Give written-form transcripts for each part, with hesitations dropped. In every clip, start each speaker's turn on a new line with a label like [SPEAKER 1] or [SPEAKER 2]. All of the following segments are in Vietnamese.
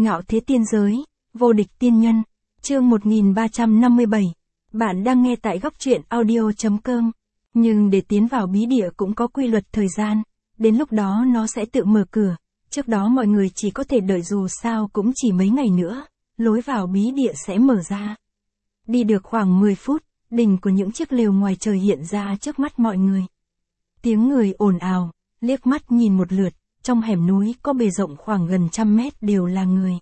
[SPEAKER 1] Ngạo thế tiên giới, vô địch tiên nhân, chương 1357. Bạn đang nghe tại góc truyện audio.com. Nhưng để tiến vào bí địa cũng có quy luật thời gian, đến lúc đó nó sẽ tự mở cửa, trước đó mọi người chỉ có thể đợi dù sao cũng chỉ mấy ngày nữa, lối vào bí địa sẽ mở ra. Đi được khoảng 10 phút, đỉnh của những chiếc lều ngoài trời hiện ra trước mắt mọi người. Tiếng người ồn ào, liếc mắt nhìn một lượt, trong hẻm núi có bề rộng khoảng gần 100 mét đều là người.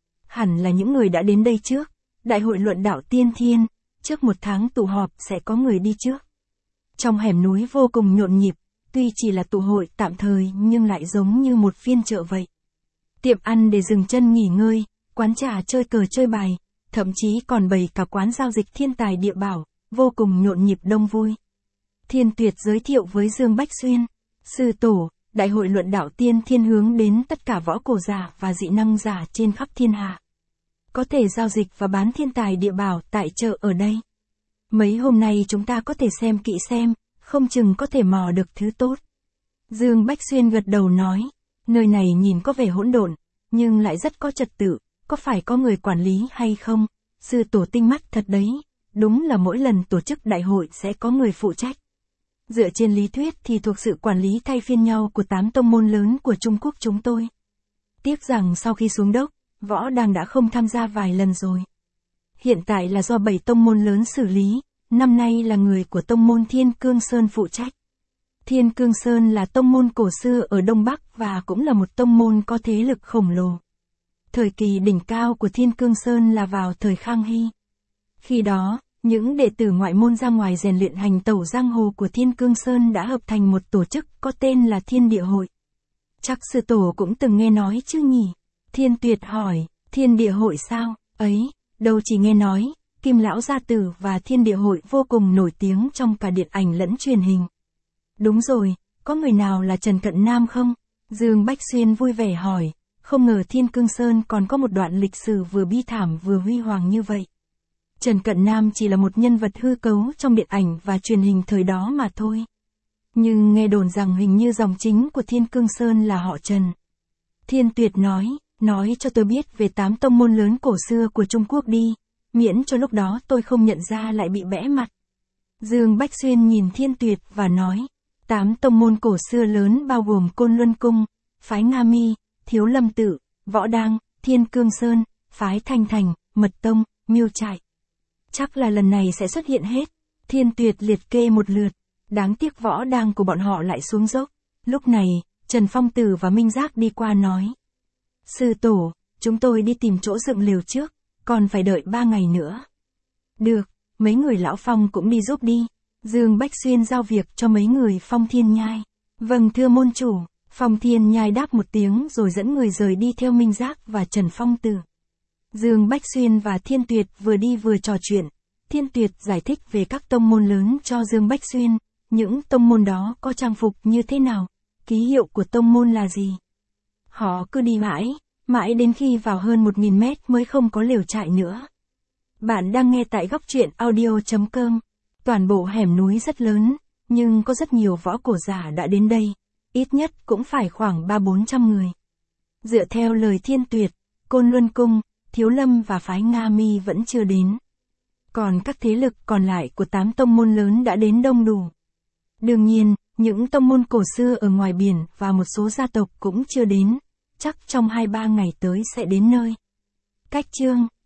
[SPEAKER 1] Hẳn là những người đã đến đây trước, đại hội luận đạo tiên thiên, trước 1 tháng tụ họp sẽ có người đi trước. Trong hẻm núi vô cùng nhộn nhịp, tuy chỉ là tụ hội tạm thời nhưng lại giống như một phiên chợ vậy. Tiệm ăn để dừng chân nghỉ ngơi, quán trà chơi cờ chơi bài, thậm chí còn bày cả quán giao dịch thiên tài địa bảo, vô cùng nhộn nhịp đông vui. Thiên Tuyệt giới thiệu với Dương Bách Xuyên, sư tổ, đại hội luận đạo tiên thiên hướng đến tất cả võ cổ giả và dị năng giả trên khắp thiên hạ. Có thể giao dịch và bán thiên tài địa bảo tại chợ ở đây. Mấy hôm nay chúng ta có thể xem kỹ xem, không chừng có thể mò được thứ tốt. Dương Bách Xuyên gật đầu nói, nơi này nhìn có vẻ hỗn độn, nhưng lại rất có trật tự, có phải có người quản lý hay không? Sư tổ tinh mắt thật đấy, đúng là mỗi lần tổ chức đại hội sẽ có người phụ trách. Dựa trên lý thuyết thì thuộc sự quản lý thay phiên nhau của 8 tông môn lớn của Trung Quốc chúng tôi. Tiếc rằng sau khi xuống đốc, Võ Đăng đã không tham gia vài lần rồi. Hiện tại là do 7 tông môn lớn xử lý, năm nay là người của tông môn Thiên Cương Sơn phụ trách. Thiên Cương Sơn là tông môn cổ xưa ở Đông Bắc và cũng là một tông môn có thế lực khổng lồ. Thời kỳ đỉnh cao của Thiên Cương Sơn là vào thời Khang Hy. Khi đó, những đệ tử ngoại môn ra ngoài rèn luyện hành tẩu giang hồ của Thiên Cương Sơn đã hợp thành một tổ chức có tên là Thiên Địa Hội. Chắc sư tổ cũng từng nghe nói chứ nhỉ? Thiên Tuyệt hỏi, Thiên Địa Hội sao? Ấy, đâu chỉ nghe nói, Kim Lão Gia Tử và Thiên Địa Hội vô cùng nổi tiếng trong cả điện ảnh lẫn truyền hình. Đúng rồi, có người nào là Trần Cận Nam không? Dương Bách Xuyên vui vẻ hỏi, không ngờ Thiên Cương Sơn còn có một đoạn lịch sử vừa bi thảm vừa huy hoàng như vậy. Trần Cận Nam chỉ là một nhân vật hư cấu trong điện ảnh và truyền hình thời đó mà thôi. Nhưng nghe đồn rằng hình như dòng chính của Thiên Cương Sơn là họ Trần. Thiên Tuyệt nói cho tôi biết về 8 tông môn lớn cổ xưa của Trung Quốc đi, miễn cho lúc đó tôi không nhận ra lại bị bẽ mặt. Dương Bách Xuyên nhìn Thiên Tuyệt và nói, 8 tông môn cổ xưa lớn bao gồm Côn Luân Cung, phái Nga Mi, Thiếu Lâm Tự, Võ Đăng, Thiên Cương Sơn, phái Thanh Thành, Mật Tông, Miêu Trại. Chắc là lần này sẽ xuất hiện hết. Thiên Tuyệt liệt kê một lượt, đáng tiếc Võ Đăng của bọn họ lại xuống dốc. Lúc này, Trần Phong Tử và Minh Giác đi qua nói, sư tổ, chúng tôi đi tìm chỗ dựng lều trước, còn phải đợi 3 ngày nữa. Được, mấy người lão Phong cũng đi giúp đi. Dương Bách Xuyên giao việc cho mấy người Phong Thiên Nhai. Vâng thưa môn chủ. Phong Thiên Nhai đáp một tiếng rồi dẫn người rời đi theo Minh Giác và Trần Phong Tử. Dương Bách Xuyên và Thiên Tuyệt vừa đi vừa trò chuyện. Thiên Tuyệt giải thích về các tông môn lớn cho Dương Bách Xuyên, những tông môn đó có trang phục như thế nào, ký hiệu của tông môn là gì. Họ cứ đi mãi đến khi vào hơn 1000 mét mới không có lều trại nữa. Bạn đang nghe tại góc truyện audio.com. Toàn bộ hẻm núi rất lớn, nhưng có rất nhiều võ cổ giả đã đến đây, ít nhất cũng phải khoảng 300-400 người. Dựa theo lời Thiên Tuyệt, Côn Luân Cung, Thiếu Lâm và phái Nga Mi vẫn chưa đến. Còn các thế lực còn lại của 8 tông môn lớn đã đến đông đủ. Đương nhiên, những tông môn cổ xưa ở ngoài biển và một số gia tộc cũng chưa đến, chắc trong 2-3 ngày tới sẽ đến nơi. Cách chương